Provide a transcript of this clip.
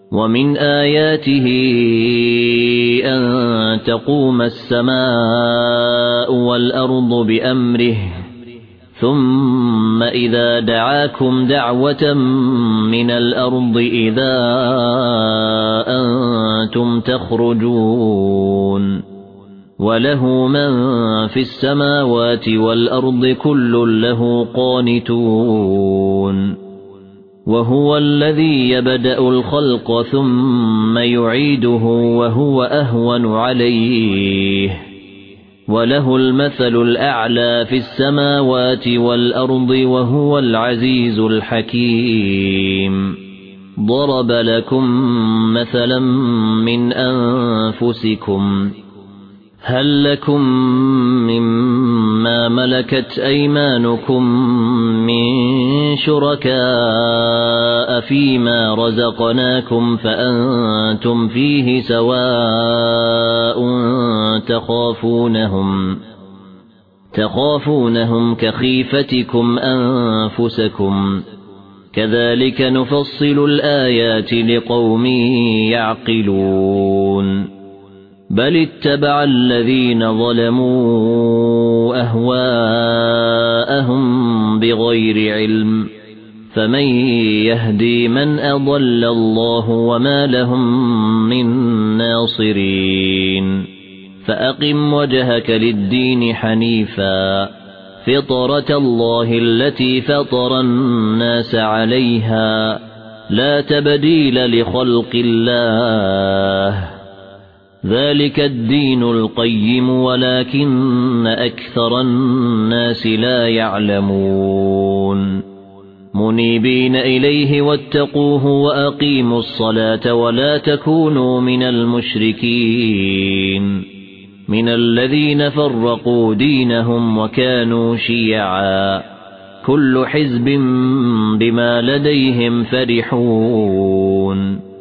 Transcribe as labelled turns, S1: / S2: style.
S1: ومن آياته أن تقوم السماء والأرض بأمره ثم إذا دعاكم دعوة من الأرض إذا أنتم تخرجون وله من في السماوات والأرض كل له قانتون وهو الذي يبدأ الخلق ثم يعيده وهو أهون عليه وله المثل الأعلى في السماوات والأرض وهو العزيز الحكيم ضرب لكم مثلا من أنفسكم هل لكم مما ملكت أيمانكم من شركاء فيما رزقناكم فأنتم فيه سواء تخافونهم كخيفتكم أنفسكم كذلك نفصل الآيات لقوم يعقلون بل اتبع الذين ظلموا أهواءهم بغير علم فمن يهدي من أضل الله وما لهم من ناصرين فأقم وجهك للدين حنيفا فطرة الله التي فطر الناس عليها لا تبديل لخلق الله ذلك الدين القيم ولكن أكثر الناس لا يعلمون منيبين إليه واتقوه وأقيموا الصلاة ولا تكونوا من المشركين من الذين فرقوا دينهم وكانوا شيعا كل حزب بما لديهم فرحون